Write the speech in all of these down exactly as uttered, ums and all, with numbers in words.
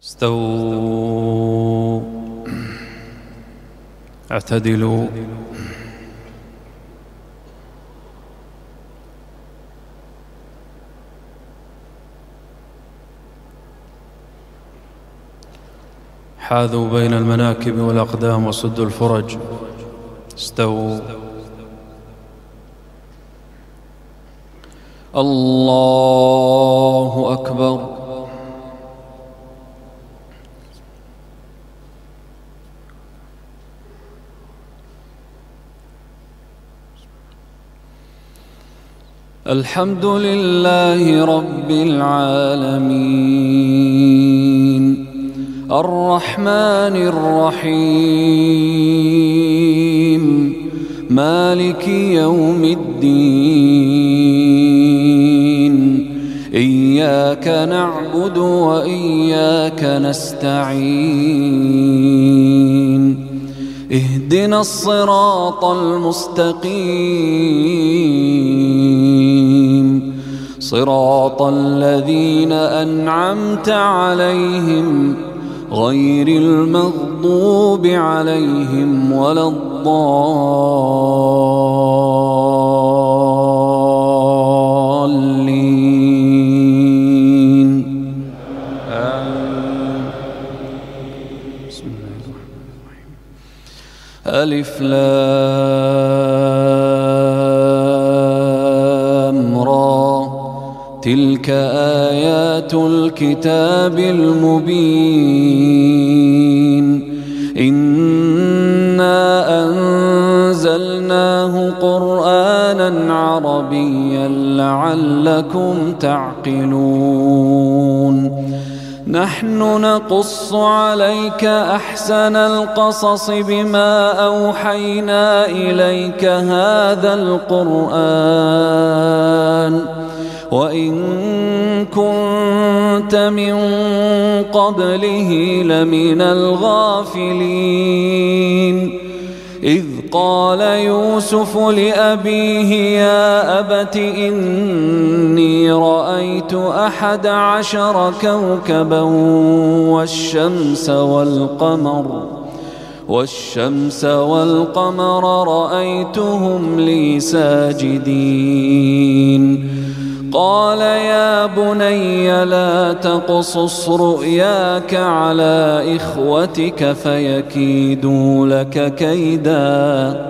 استووا اعتدلوا حاذوا بين المناكب والأقدام وسدوا الفرج. استووا. الله أكبر. الحمد لله رب العالمين الرحمن الرحيم مالك يوم الدين إياك نعبد وإياك نستعين اهدنا الصراط المستقيم صراط الذين أنعمت عليهم غير المغضوب عليهم ولا الضالين. بسم الله الرحمن الرحيم. ألف لام را تلك آيات الكتاب المبين إنا أنزلناه قرآنا عربيا لعلكم تعقلون. نحن نقص عليك أحسن القصص بما أوحينا إليك هذا القرآن وإن كنت من قبله لمن الغافلين. إذ قال يوسف لأبيه يا أبت إني رأيت أحد عشر كوكبا والشمس والقمر والشمس والقمر رأيتهم لي ساجدين. قال يا بني لا تقصص رؤياك على إخوتك فيكيدوا لك كيدا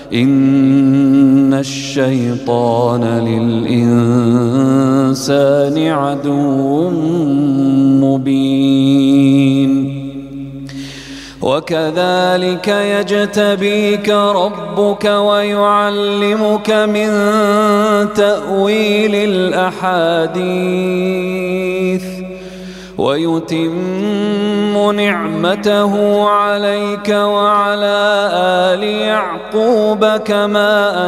إن الشيطان للإنسان عدو مبين. وكذلك يجتبيك ربك ويعلمك من تأويل الأحاديث ويتم نعمته عليك وعلى آل يعقوب كما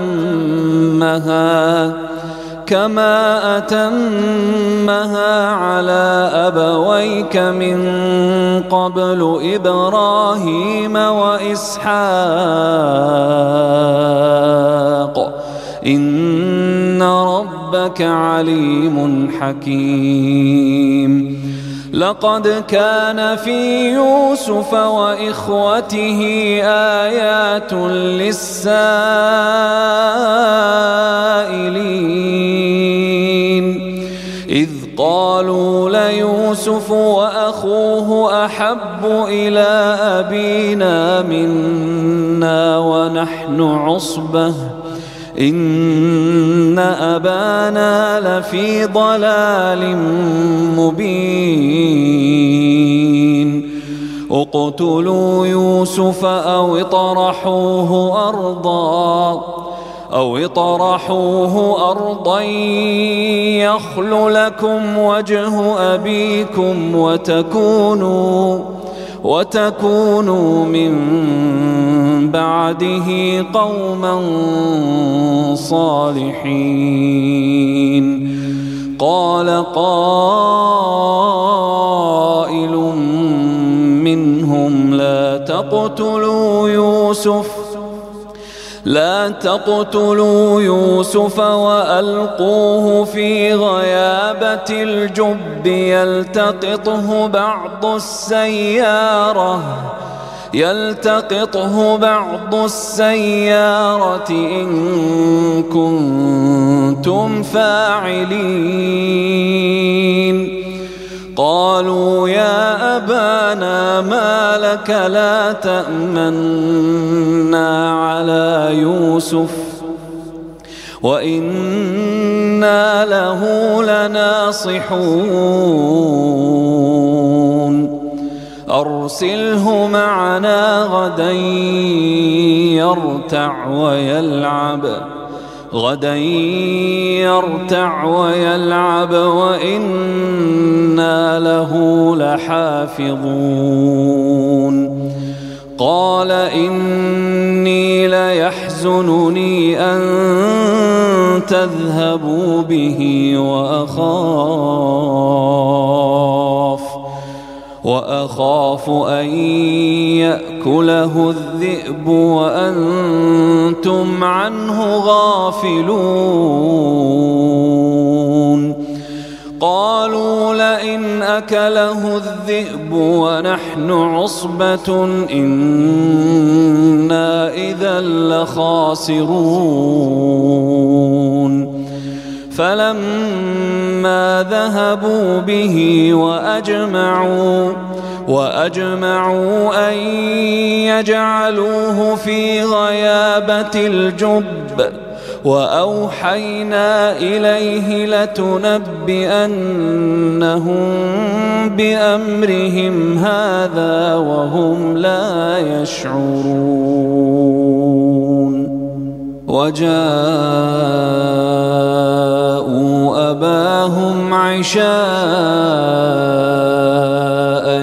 أتمها كما أتمها على أبويك من قبل إبراهيم وإسحاق إن ربك عليم حكيم. لقد كان في يوسف وإخوته آيات للسائلين إذ قالوا ليوسف وأخوه أحب إلى أبينا منا ونحن عصبة إن أبانا لفي ضلال مبين. اقتلوا يوسف أو اطرحوه أرضا أو اطرحوه أرضا يخل لكم وجه أبيكم وتكونوا وتكونوا من بعده قوما صالحين. قال قائل منهم لا تقتلوا يوسف لا تقتلوا يوسف وألقوه في غيابة الجب يلتقطه بعض السيارة يلتقطه بعض السيارة إن كنتم فاعلين. قالوا يا أبانا ما لك لا تأمنا على يوسف وإنا له لناصحون أرسله معنا غدا يرتع ويلعب غدا يرتع ويلعب وإنا له لحافظون. قال إني ليحزنني أن تذهبوا به وأخاف وأخاف أن يأكله الذئب وأنتم عنه غافلون. قالوا لئن أكله الذئب ونحن عصبة إنا إذا لخاسرون. فلما ذهبوا به وأجمعوا وأجمعوا أن يجعلوه في غيابة الجب وأوحينا إليه لتنبئنهم بأمرهم هذا وهم لا يشعرون. وجاءوا أباهم عشاء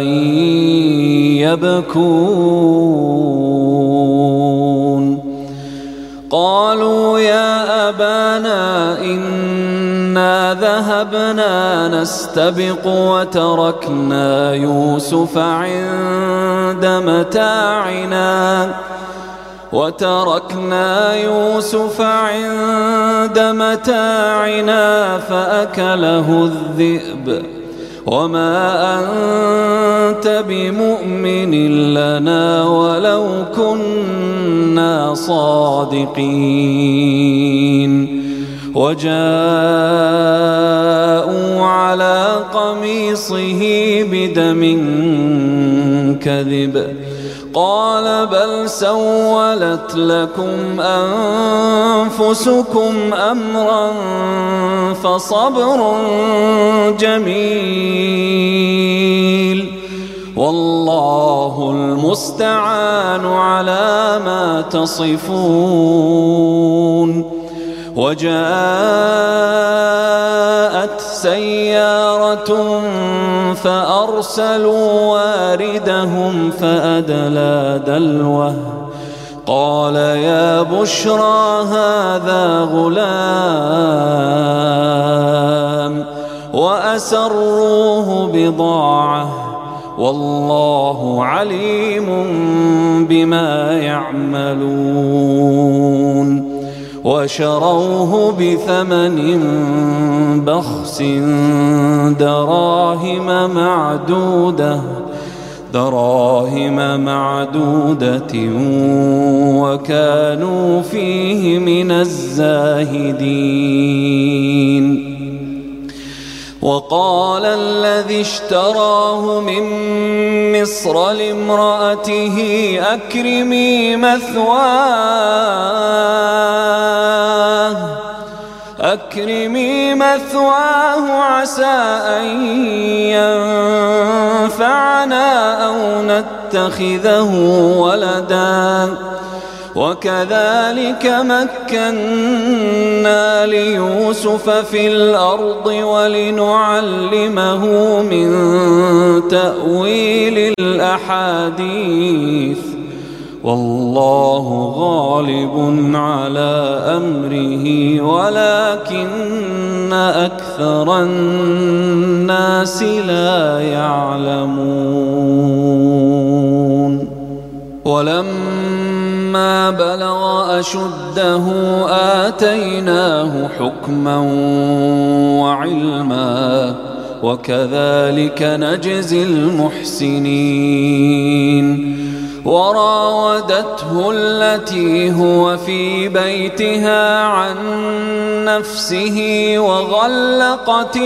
يبكون. قالوا يا أبانا إنا ذهبنا نستبق وتركنا يوسف عند متاعنا وتركنا يوسف عند متاعنا فأكله الذئب وما أنت بمؤمن لنا ولو كنا صادقين. وجاءوا على قميصه بدم كذب قال بل سولت لكم أنفسكم أمرا فصبر جميل والله المستعان على ما تصفون. وجاءت سيارة فأرسلوا واردهم فأدلى دلوه قال يا بشرى هذا غلام وأسروه بضاعة والله عليم بما يعملون. وشروه بثمن بخس دراهم معدودة دراهم معدودة وكانوا فيه من الزاهدين. وقال الذي اشتراه من مصر لامرأته أكرمي مثواه أكرمي مثواه عسى أن ينفعنا أو نتخذه ولدا وكذلك مكنا ليوسف في الأرض ولنعلمه من تأويل الأحاديث والله غالب على أمره ولكن أكثر الناس لا يعلمون. ولما بلغ أشده آتيناه حكما وعلما وكذلك نجزي المحسنين وراودته التي هو في بيتها عن نفسه وغلقت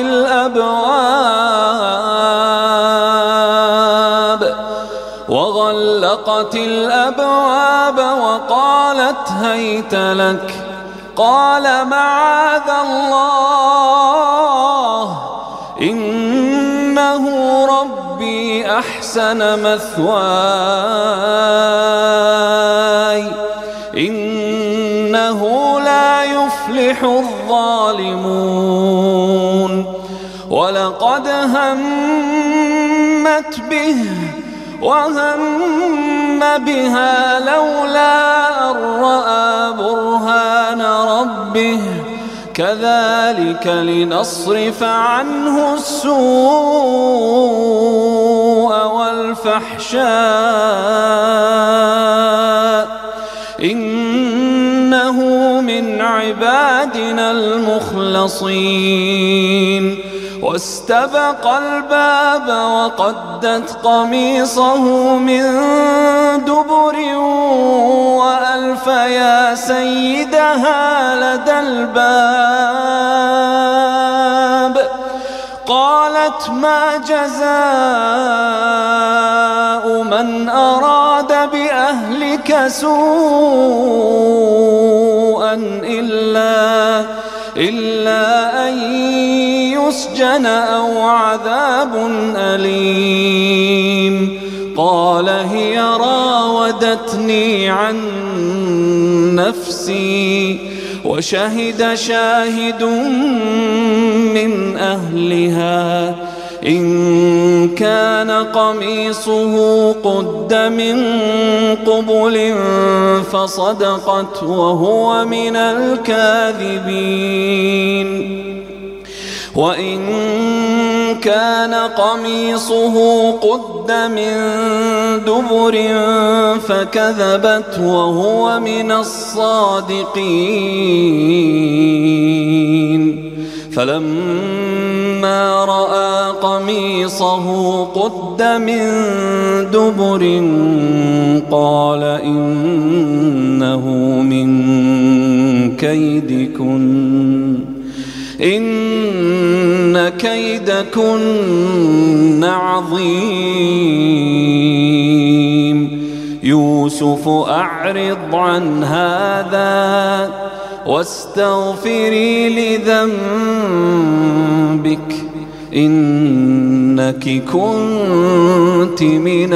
الأبواب وغلقت الأبواب وقالت هيت لك قال معاذ الله إنه ربي أحسن مثواي إنه لا يفلح الظالمون ولقد همت به وهم بها لولا أن رأى برهان ربه كذلك لنصرف عنه السوء والفحشاء إنه من عبادنا المخلصين واستبق الباب وقدت قميصه من دبر وألف يا سيدها لدى الباب قالت ما جزاء من أراد بأهلك سوءا إلا إلا أن يسجن أو عذاب أليم قال هي راودتني عن نفسي وشهد شاهد من أهلها إن كان قميصه قد من قبل فصدقت وهو من الكاذبين وإن كان قميصه قد من دبر فكذبت وهو من الصادقين فلما رأى قميصه قد من دبر قال إنه من كيدكن إن كيدكن عظيم يوسف أعرض عن هذا واستغفري لذنبك إنك كنت من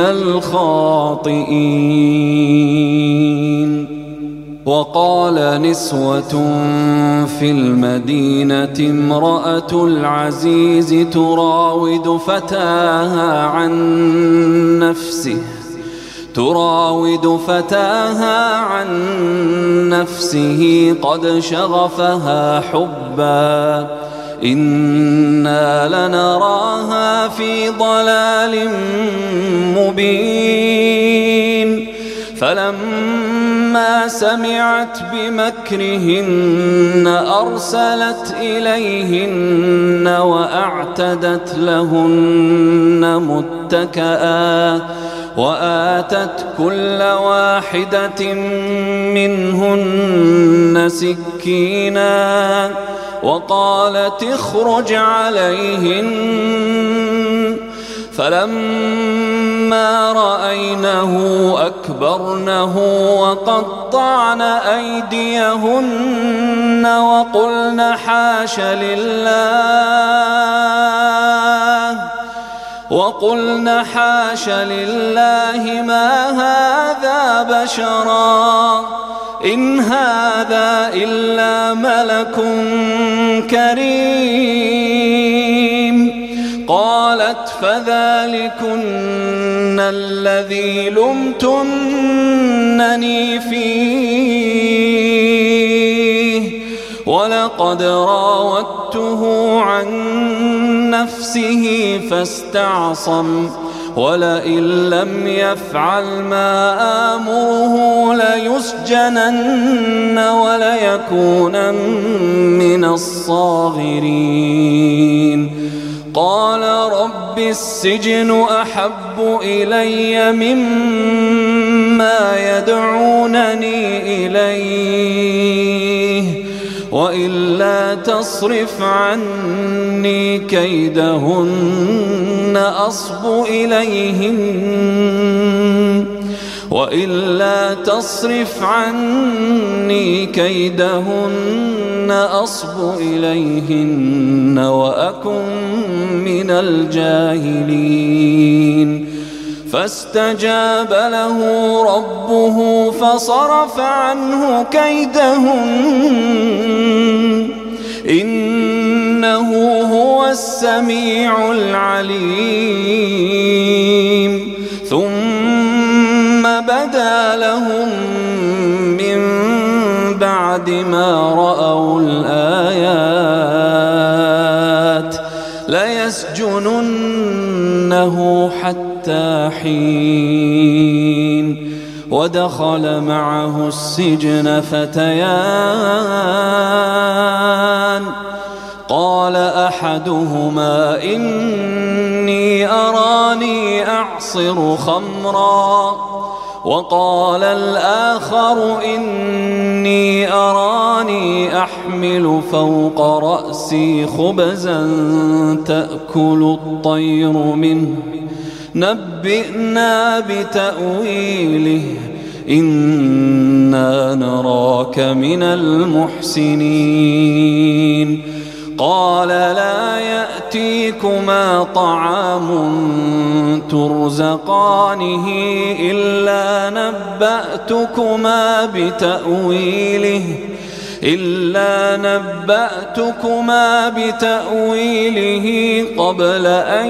الخاطئين وقال نسوة في المدينة امرأة العزيز تراود فتاها عن نفسه تراود فتاها عن نفسه قد شغفها حبا إنا لنراها في ضلال مبين فلما سمعت بمكرهن أرسلت إليهن وأعتدت لهن متكئا وآتت كل واحدة منهن سكينا وقالت اخرج عليهن فلما رأينه أكبرنه وقطعن أيديهن وقلن حاش لله وقلن حاش لله ما هذا بشرا إن هذا إلا ملك كريم قالت فذلكن الذي لمتنني فيه ولقد راودته عن نفسه فاستعصم ولئن لم يفعل ما آمره ليسجنن وليكونن من الصاغرين. قال رب السجن أحب إلي مما يدعونني إليه وإلا تصرف عني كيدهن أصب إليهن وإلا تصرف عني كيدهن أصب إليهن وأكن من الجاهلين. فاستجاب له ربه فصرف عنه كيدهن إنه هو السميع العليم. ثم بدا لهم من بعد ما رأوا الآيات ليسجننه حتى حين. ودخل معه السجن فتيان قال أحدهما إني أراني أعصر خمرا وقال الآخر إني أراني أحمل فوق رأسي خبزا تأكل الطير منه نبئنا بتأويله إنا نراك من المحسنين. قال لا يأتيكما طعام ترزقانه إلا نبأتكما بتأويله إلا نبأتكما بتأويله قبل أن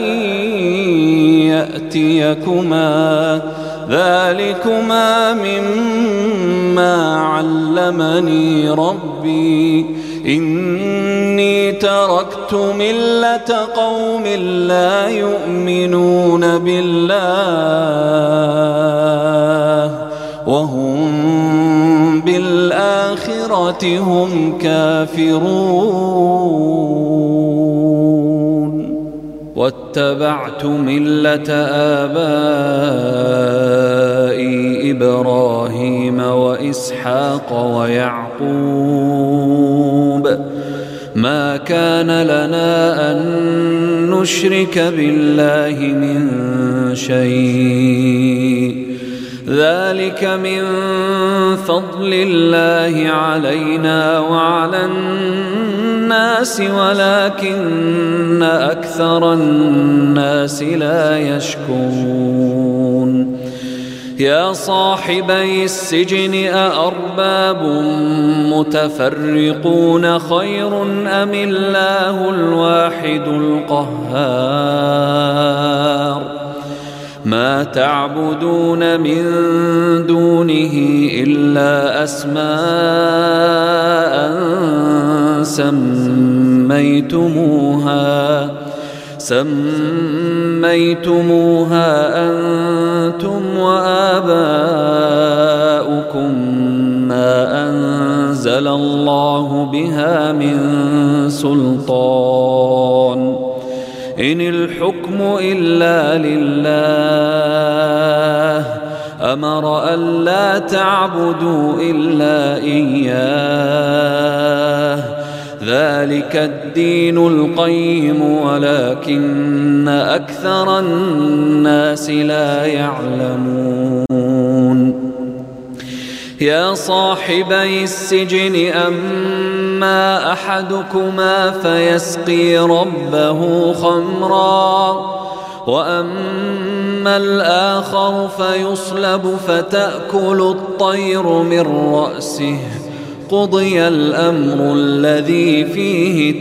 يأتيكما ذلكما مما علمني ربي إني تركت ملة قوم لا يؤمنون بالله وهم بالآخرة هم كافرون. واتبعت ملة آبائي إبراهيم وإسحاق ويعقوب ما كان لنا أن نشرك بالله من شيء ذلك من فضل الله علينا وعلى الناس ولكن أكثر الناس لا يشكرون. يا صاحبي السجن أأرباب متفرقون خير أم الله الواحد القهار ما تعبدون من دونه إلا أسماء سميتموها سميتموها أنتم وآباؤكم ما أنزل الله بها من سلطان إن الحكم إلا لله أمر ألا تعبدوا إلا إياه ذلك الدين القيم ولكن أكثر الناس لا يعلمون. يا صاحبي السجن أما أحدكما فيسقي ربه خمرا وأما الآخر فيصلب فتأكل الطير من رأسه قضي الأمر الذي فيه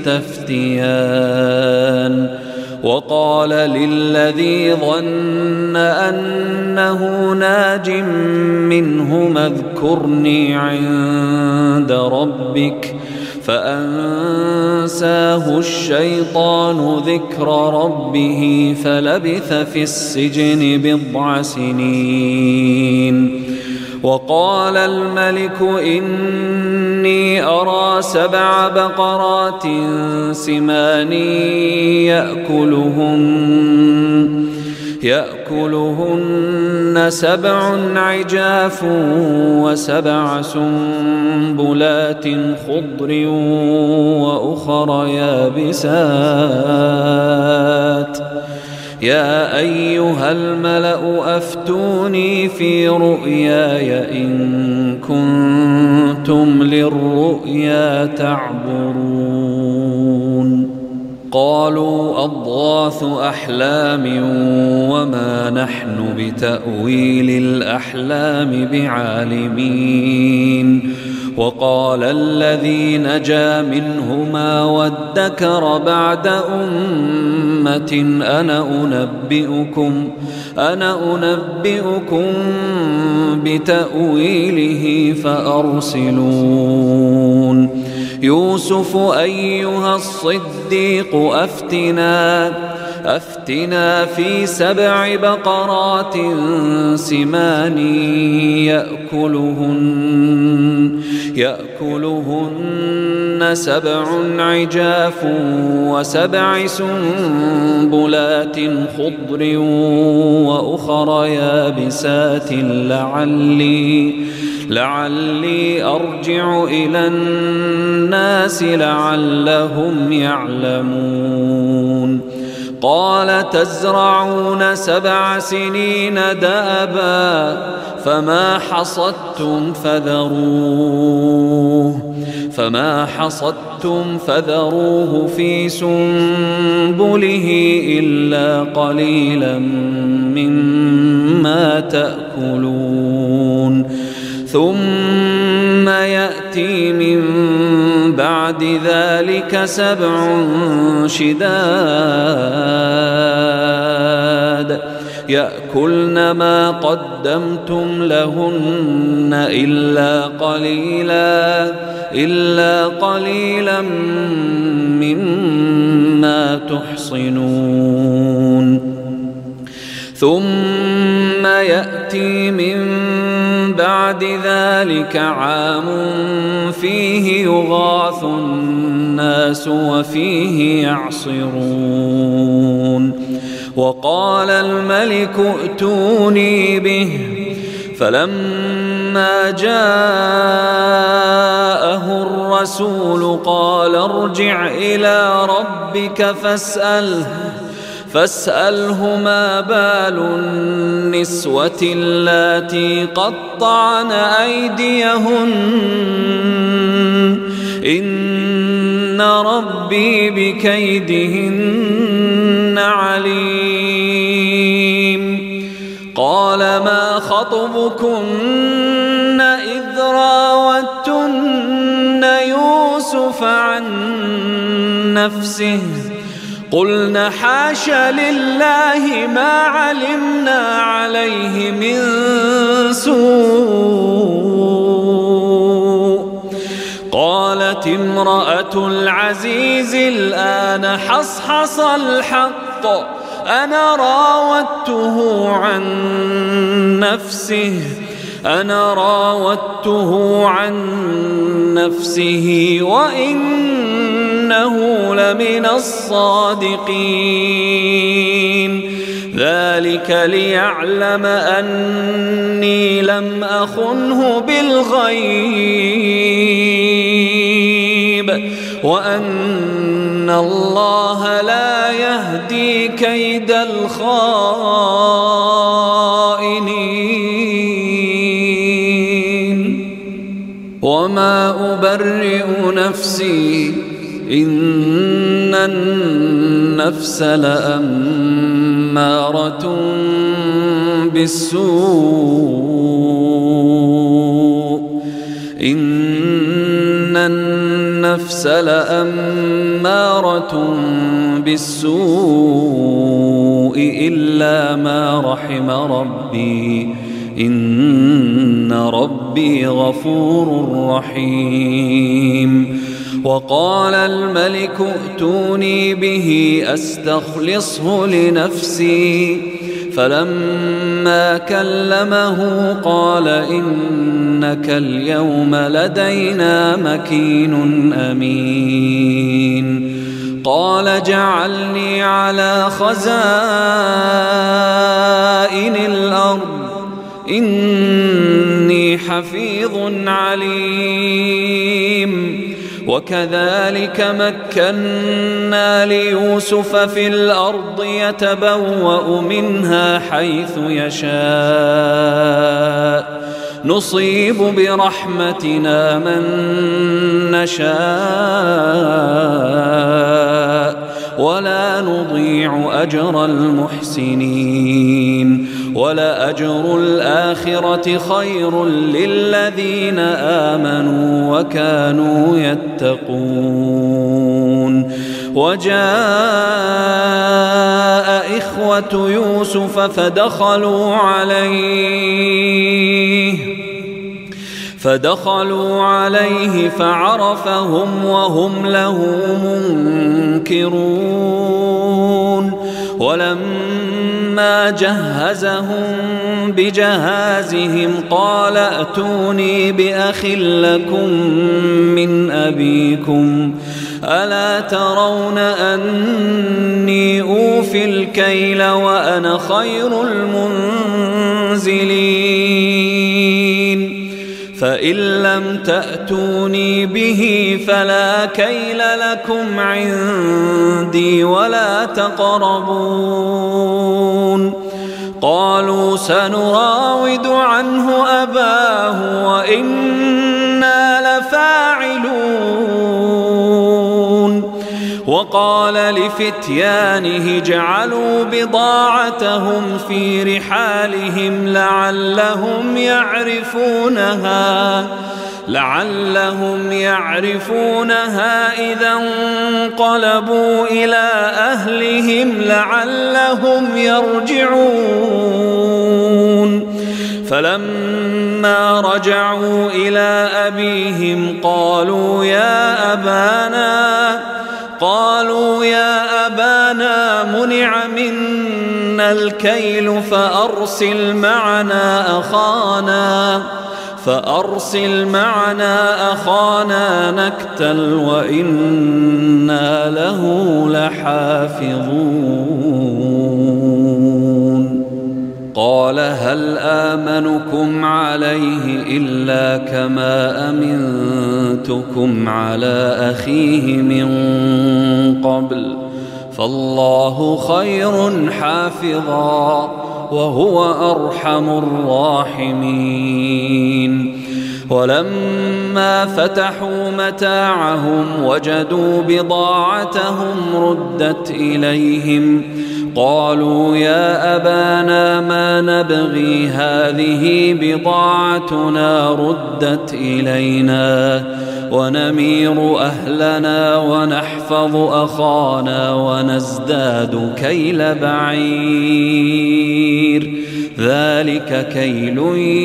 تستفتيان. وقال للذي ظن أنه ناج منهما اذكرني عند ربك فأنساه الشيطان ذكر ربه فلبث في السجن بضع سنين. وقال الملك إني أرى سبع بقرات سمان يأكلهن يأكلهن سبع عجاف وسبع سنبلات خضر وأخر يابسات. يا أيها الملأ أفتوني في رؤياي إن كنتم للرؤيا تعبرون. قالوا أضغاث أحلام وما نحن بتأويل الأحلام بعالمين. وقال الذي نجا منهما وادكر بعد أمة أنا أنبئكم أنا أنبئكم بتأويله فأرسلون. يوسف أيها الصديق أفتنا أفتنا في سبع بقرات سمان يأكلهن يأكلهن سبع عجاف وسبع سنبلات خضر وأخر يابسات لعلي لعلي أرجع إلى الناس لعلهم يعلمون. قال تزرعون سبع سنين دأبا فما حصدتم فذروه فما حصدتم فذروه في سنبله إلا قليلا مما تأكلون. ثم يأتي من بعد ذلك سبع شداد يأكلن ما قدمتم لهن إلا قليلا إلا قليلا مما تحصنون. ثم يأتي من بعد ذلك عام فيه يغاث الناس وفيه يعصرون. وقال الملك ائتوني به فلما جاءه الرسول قال ارجع إلى ربك فاسأله فاسأله ما بال النسوة اللاتي قطعن أيديهن إن ربي بكيدهن عليم. قال ما خطبكن إذ راوتن يوسف عن نفسه قلنا حاش لله ما علمنا عليه من سوء. قالت امرأة العزيز الآن حصحص الحق أنا راودته عن نفسه أنا راودته عن نفسه وإنه لمن الصادقين. ذلك ليعلم أني لم أخنه بالغيب وأن الله لا يهدي كيد الخائنين. وما أبرئ نفسي إن النفس لأمارة بالسوء إن النفس لأمارة بالسوء إلا ما رحم ربي إن ربي غفور رحيم. وقال الملك ائتوني به أستخلصه لنفسي فلما كلمه قال إنك اليوم لدينا مكين أمين قال اجعلني على خزائن الأرض إني حفيظ عليم وكذلك مكنا ليوسف في الأرض يتبوأ منها حيث يشاء نصيب برحمتنا من نشاء ولا نضيع أجر المحسنين ولأجر الآخرة خير للذين آمنوا وكانوا يتقون وجاء إخوة يوسف فدخلوا عليه فدخلوا عليه فعرفهم وهم له منكرون ولما جهزهم بجهازهم قال ائتوني بأخ لكم من أبيكم ألا ترون أني أوفي الكيل وأنا خير المنزلين فإن لم تأتوني به فلا كيل لكم عندي ولا تقربون قالوا سنراود عنه أباه وإنا لفاعلون وقال لفتيانه جعلوا بضاعتهم في رحالهم لعلهم يعرفونها لعلهم يعرفونها إذا انقلبوا إلى أهلهم لعلهم يرجعون فلما رجعوا إلى أبيهم قالوا يا أبانا قالوا يا أبانا منع منا الكيل فأرسل معنا أخانا فأرسل معنا أخانا نكتل وإنا له لحافظون قال هل آمنكم عليه إلا كما أمنتكم على أخيه من قبل فالله خير حافظا وهو أرحم الراحمين ولما فتحوا متاعهم وجدوا بضاعتهم ردت إليهم قالوا يا أبانا ما نبغي هذه بضاعتنا ردت إلينا ونمير أهلنا ونحفظ أخانا ونزداد كيل بعير ذلك كيل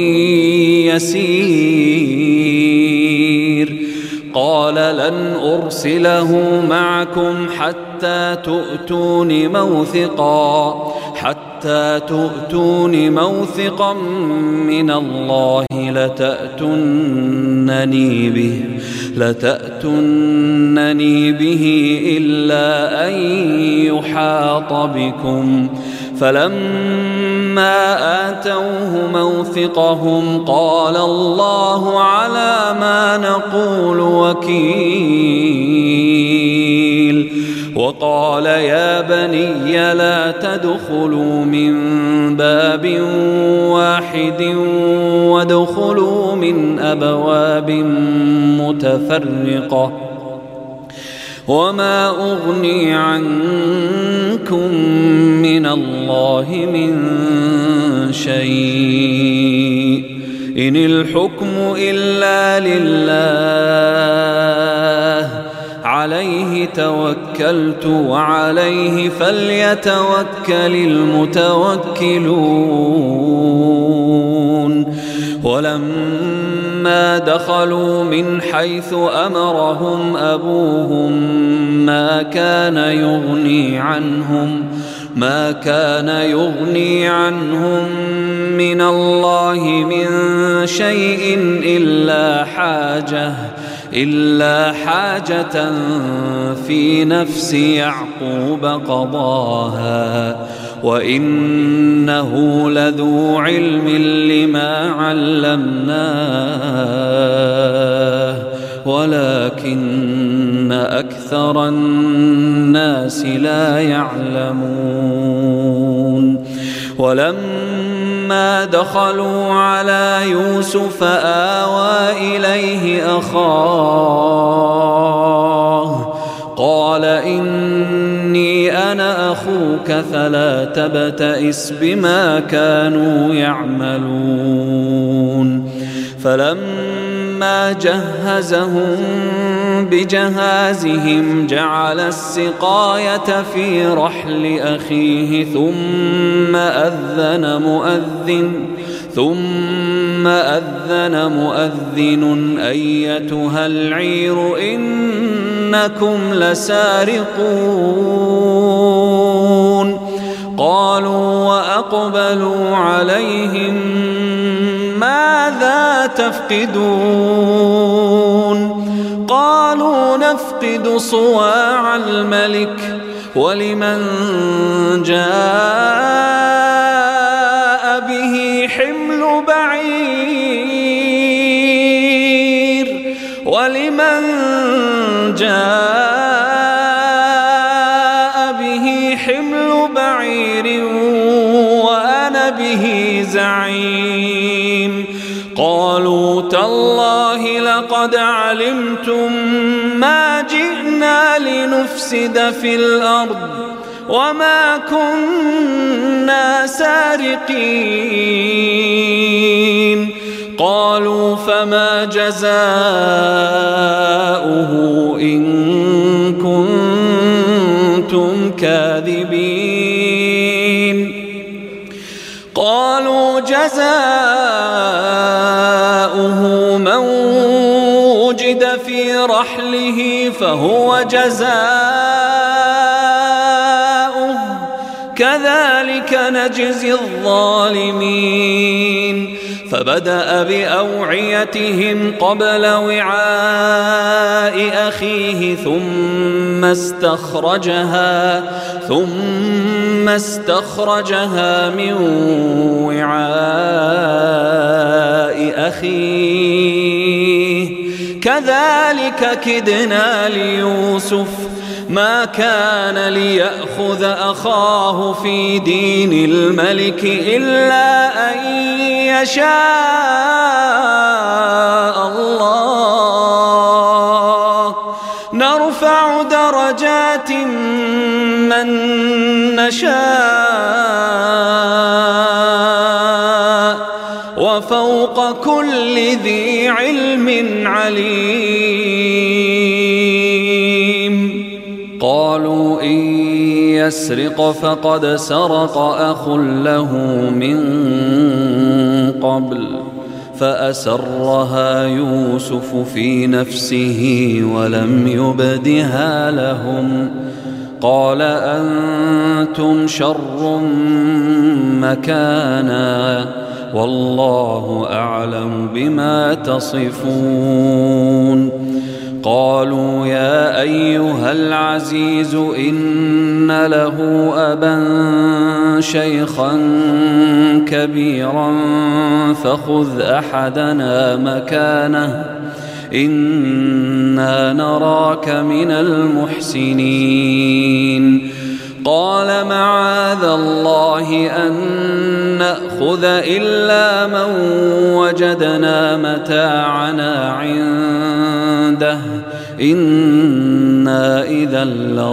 يسير قال لن أرسله معكم حتى تؤتون موثقا حتى تؤتون موثقا من الله لتأتونني به لتأتونني به إلا أن يحاط بكم فلما آتوه موثقهم قال الله على ما نقول وكيل وقال يا بني لا تدخلوا من باب واحد وادخلوا من أبواب متفرقة وما أغني عنكم من الله من شيء إن الحكم إلا لله عليه توكلت وعليه فليتوكل المتوكلون ولما دخلوا من حيث أمرهم أبوهم ما كان يغني عنهم ما كان يغني عنهم من الله من شيء إلا حاجة إلا حاجة في نفس يعقوب قضاها وإنه لذو علم لما علمناه ولكن أكثر الناس لا يعلمون. ولما دخلوا على يوسف آوى إليه أخاه قال إني أنا أخوك فلا تبتئس بما كانوا يعملون. فلما جهزهم بجهازهم جعل السقاية في رحل أخيه ثم أذن مؤذن ثم أذن مؤذن أيتها العير إنكم لسارقون. قالوا وأقبلوا عليهم ماذا تفقدون؟ قالوا نفقد صواع الملك ولمن جاء به حمل بعير ولمن جاء به حمل بعير وأنا به زعيم. قالوا تالله لقد علمتم ما جئنا لنفسد في الأرض وما كنا سارقين. قالوا فما جزاؤه إن كنتم كاذبين؟ قالوا جزاؤه من وجد في رحله فهو جزاؤه كذلك نجزي الظالمين. فبدأ بأوعيتهم قبل وعاء أخيه ثم استخرجها ثم استخرجها من وعاء أخيه كذلك كدنا ليوسف ما كان ليأخذ أخاه في دين الملك إلا أن يشاء الله نرفع درجات من نشاء وفوق كل ذي علم عليم. قالوا إن يسرق فقد سرق أخ له من قبل فأسرها يوسف في نفسه ولم يبدها لهم. قال أنتم شر مكانا والله أعلم بما تصفون. قالوا يا أيها العزيز إن له أبا شيخا كبيرا فخذ أحدنا مكانه إنا نراك من المحسنين. قال معاذ الله أن نأخذ إلا من وجدنا متاعنا عنده إنا إذا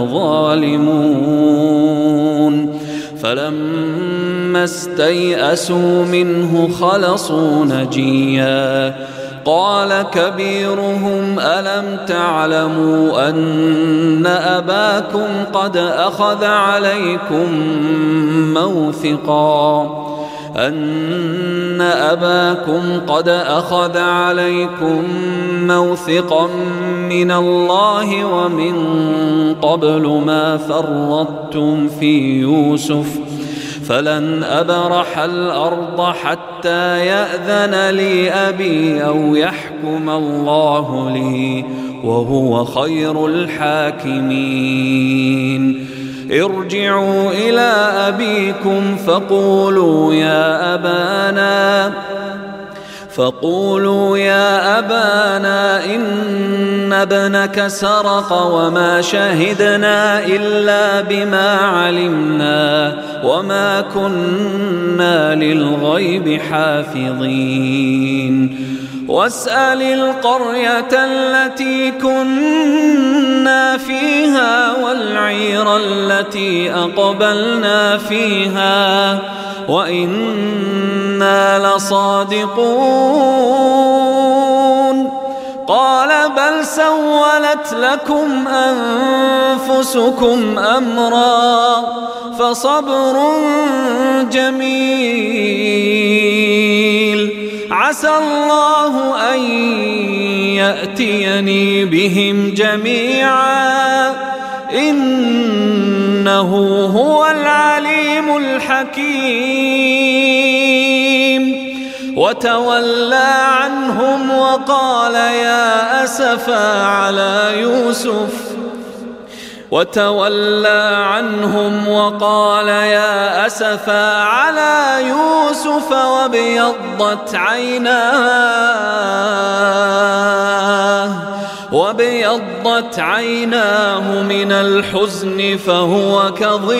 لظالمون. فلما استيئسوا منه خلصوا نجيا. قال كبيرهم ألم تعلموا أن أباكم قد أخذ عليكم موثقا أن أباكم قد أخذ عليكم موثقا من الله ومن قبل ما فرطتم في يوسف فلن أبرح الأرض حتى يأذن لي أبي أو يحكم الله لي وهو خير الحاكمين. ارجعوا إلى أبيكم فقولوا يا أبانا فقولوا يا أبانا إن ابنك سرق وما شهدنا إلا بما علمنا وما كنا للغيب حافظين. واسأل القرية التي كنا فيها والعير التي أقبلنا فيها وإنا لصادقون. قال بل سولت لكم أنفسكم أمرا فصبر جميل عسى الله أن يأتيني بهم جميعا إنه هو العليم الحكيم. وتولى عنهم وقال يا أسفا على يوسف وتولى عنهم وقال يا أسفا على يوسف وابيضت عيناه وابيضت عيناه من الحزن فهو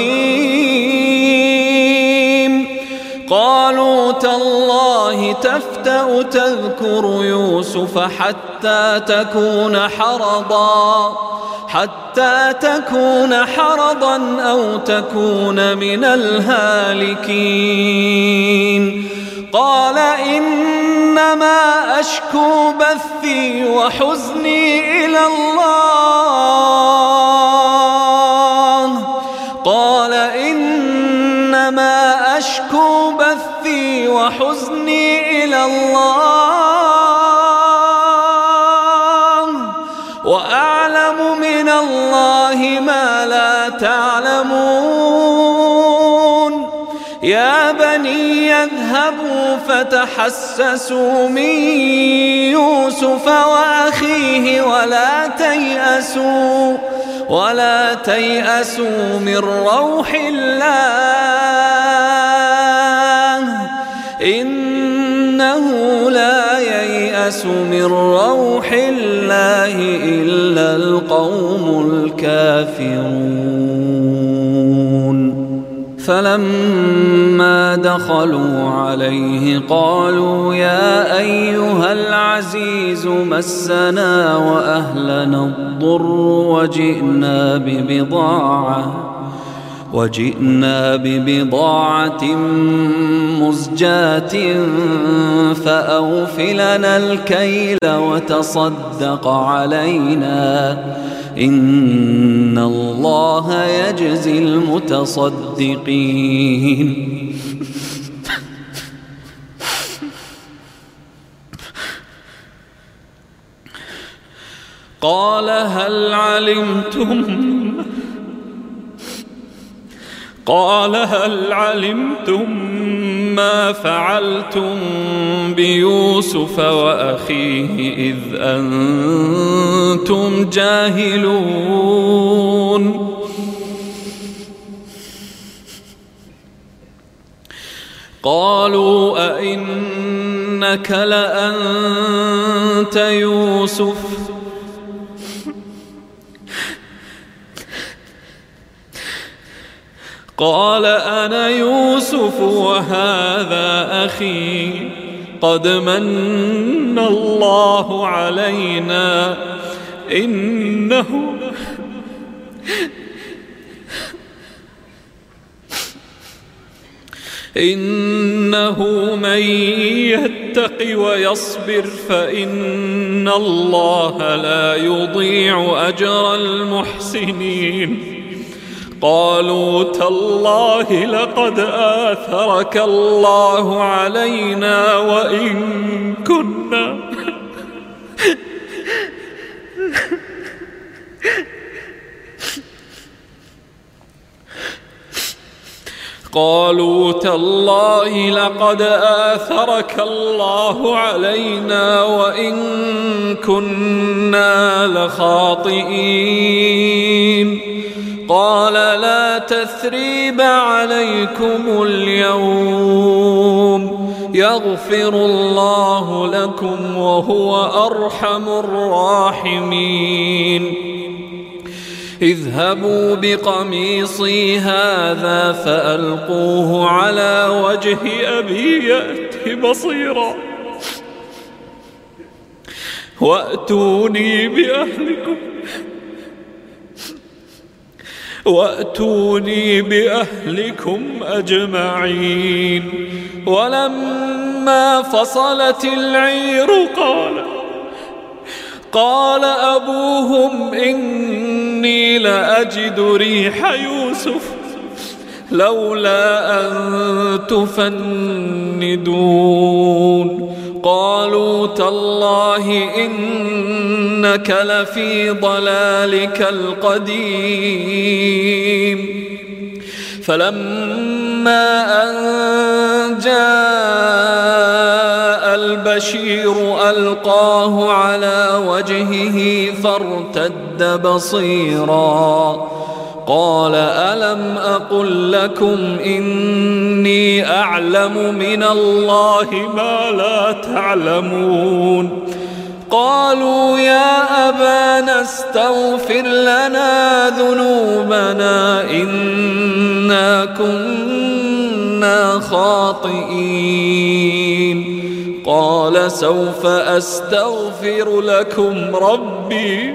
كظيم. قالوا تالله تفتأ تذكر يوسف حتى تكون حرضا حتى تكون حرضا أو تكون من الهالكين. قال إنما أشكو بثي وحزني إلى الله قال إنما أشكو بثي وحزني إلى الله وأعلم من الله ما لا تعلمون. يا بني اذهبوا فتحسسوا من يوسف وأخيه ولا تيأسوا ولا تيأسوا من روح الله إنه لا ييأس من روح الله إلا القوم الكافرون. فلما دخلوا عليه قالوا يا أيها العزيز مسنا وأهلنا الضر وجئنا ببضاعة وجئنا ببضاعة مزجاة فأوفلنا الكيل وتصدق علينا إن الله يجزي المتصدقين. قال هل علمتم قال هل علمتم ما فعلتم بيوسف وأخيه إذ أنتم جاهلون. قالوا أئنك لأنت يوسف قال أنا يوسف وهذا أخي قد من الله علينا إنه إنه من يتق ويصبر فإن الله لا يضيع أجر المحسنين. قالوا تالله لقد آثرك الله علينا وإن كنا قالوا تالله لقد آثرك الله علينا وإن كنا لخاطئين قال لا تثريب عليكم اليوم يغفر الله لكم وهو أرحم الراحمين اذهبوا بقميصي هذا فألقوه على وجه أبي يأت بصيرا وأتوني بأهلكم وأتوني بأهلكم أجمعين ولما فصلت العير قال قال أبوهم إني لأجد ريح يوسف لولا أن تفندون قالوا تالله إنك لفي ضلالك القديم فلما أن جاء البشير ألقاه على وجهه فارتد بصيرا قال ألم أقل لكم إني أعلم من الله ما لا تعلمون قالوا يا أبانا استغفر لنا ذنوبنا إنا كنا خاطئين قال سوف أستغفر لكم ربي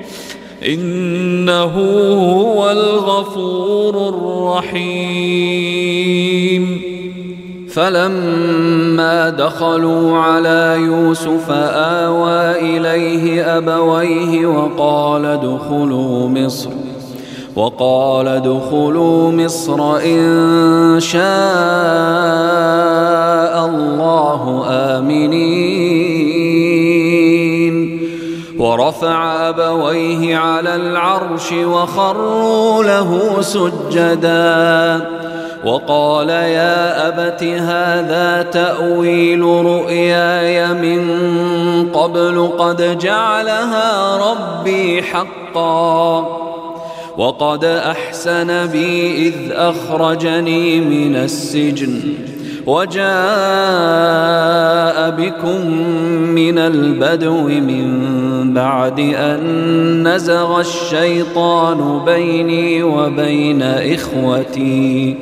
إنه هو الغفور الرحيم فلما دخلوا على يوسف آوى إليه أبويه وقال ادخلوا مصر وقال ادخلوا مصر إن شاء الله آمنين ورفع أبويه على العرش وخروا له سجدا وقال يا أبت هذا تأويل رؤياي من قبل قد جعلها ربي حقا وقد أحسن بي إذ أخرجني من السجن وجاء بكم من البدو من بعد أن نزغ الشيطان بيني وبين إخوتي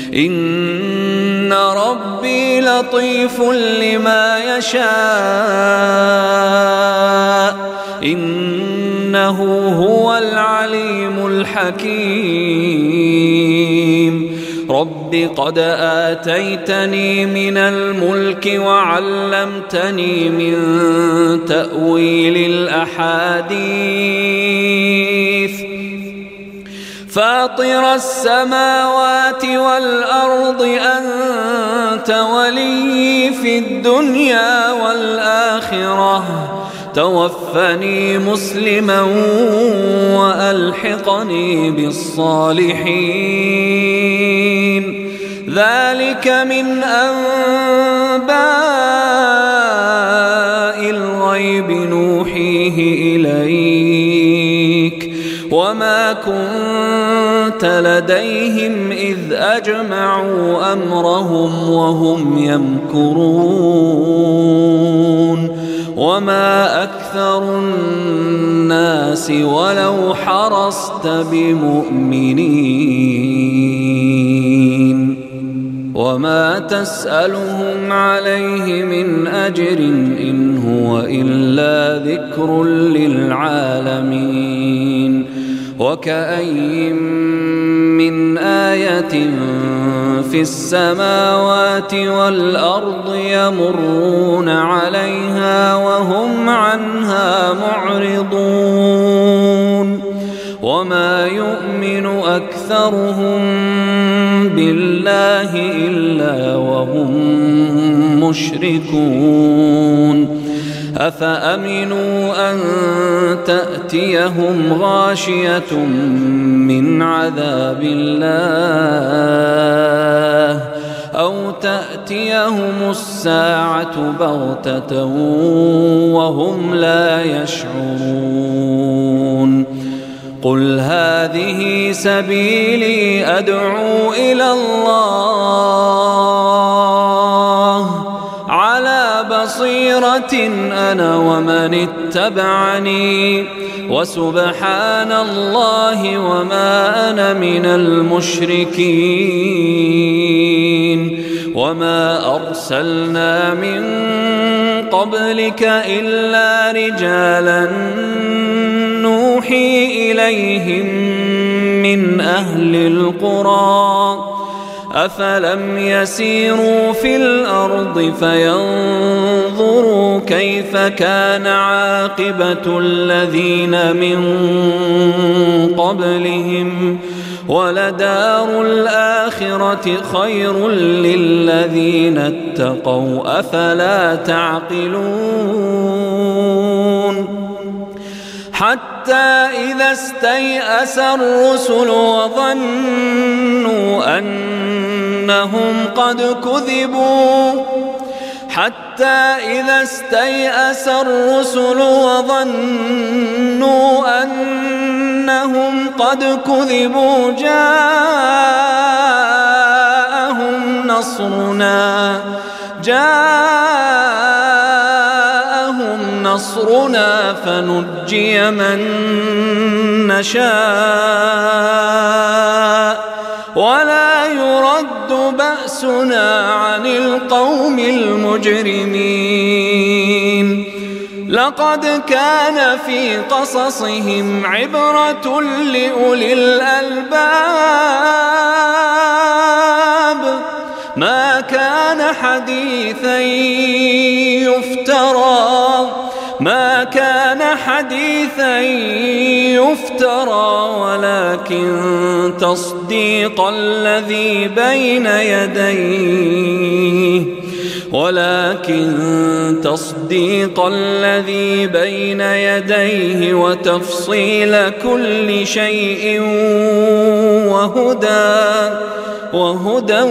إن ربي لطيف لما يشاء إنه هو العليم الحكيم رب قد آتيتني من الملك وعلمتني من تأويل الأحاديث فاطر السماوات والأرض أنت ولي في الدنيا والآخرة توفني مسلما وألحقني بالصالحين ذلك من أنباء الغيب نوحيه إليك وما كنت لديهم إذ أجمعوا أمرهم وهم يمكرون وما أكثر الناس ولو حرصت بمؤمنين وما تسألهم عليه من أجر إن هو إلا ذكر للعالمين وكأين من آية في السماوات والأرض يمرون عليها وهم عنها معرضون وما يؤمن أكثرهم بالله إلا وهم مشركون أفأمنوا أن تأتيهم غاشية من عذاب الله أو تأتيهم الساعة بغتة وهم لا يشعرون قل هذه سبيلي أدعو إلى الله على بصيرة أنا ومن اتبعني وسبحان الله وما أنا من المشركين وما أرسلنا من قبلك إلا رجالا نوحي إليهم من أهل القرى أفلم يسيروا في الأرض فينظروا كيف كان عاقبة الذين من قبلهم ولدار الآخرة خير للذين اتقوا أفلا تعقلون حتى إذا استيأس الرسل وظنوا أنهم قد كذبوا حتى إذا استيأس الرسل وظنوا أنهم قد كذبوا جاءهم نصرنا جاءهم نصرنا فنجي من نشاء ولا يرد بأسنا عن القوم المجرمين لقد كان في قصصهم عبرة لأولي الألباب ما كان حديثا يفترى ما كان حديثا يفترى ولكن تصديق الذي بين يديه ولكن تصديق الذي بين يديه وتفصيل كل شيء وهدى وهدى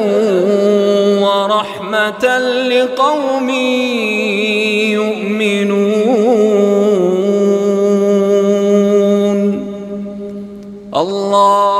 ورحمة لقوم يؤمنون الله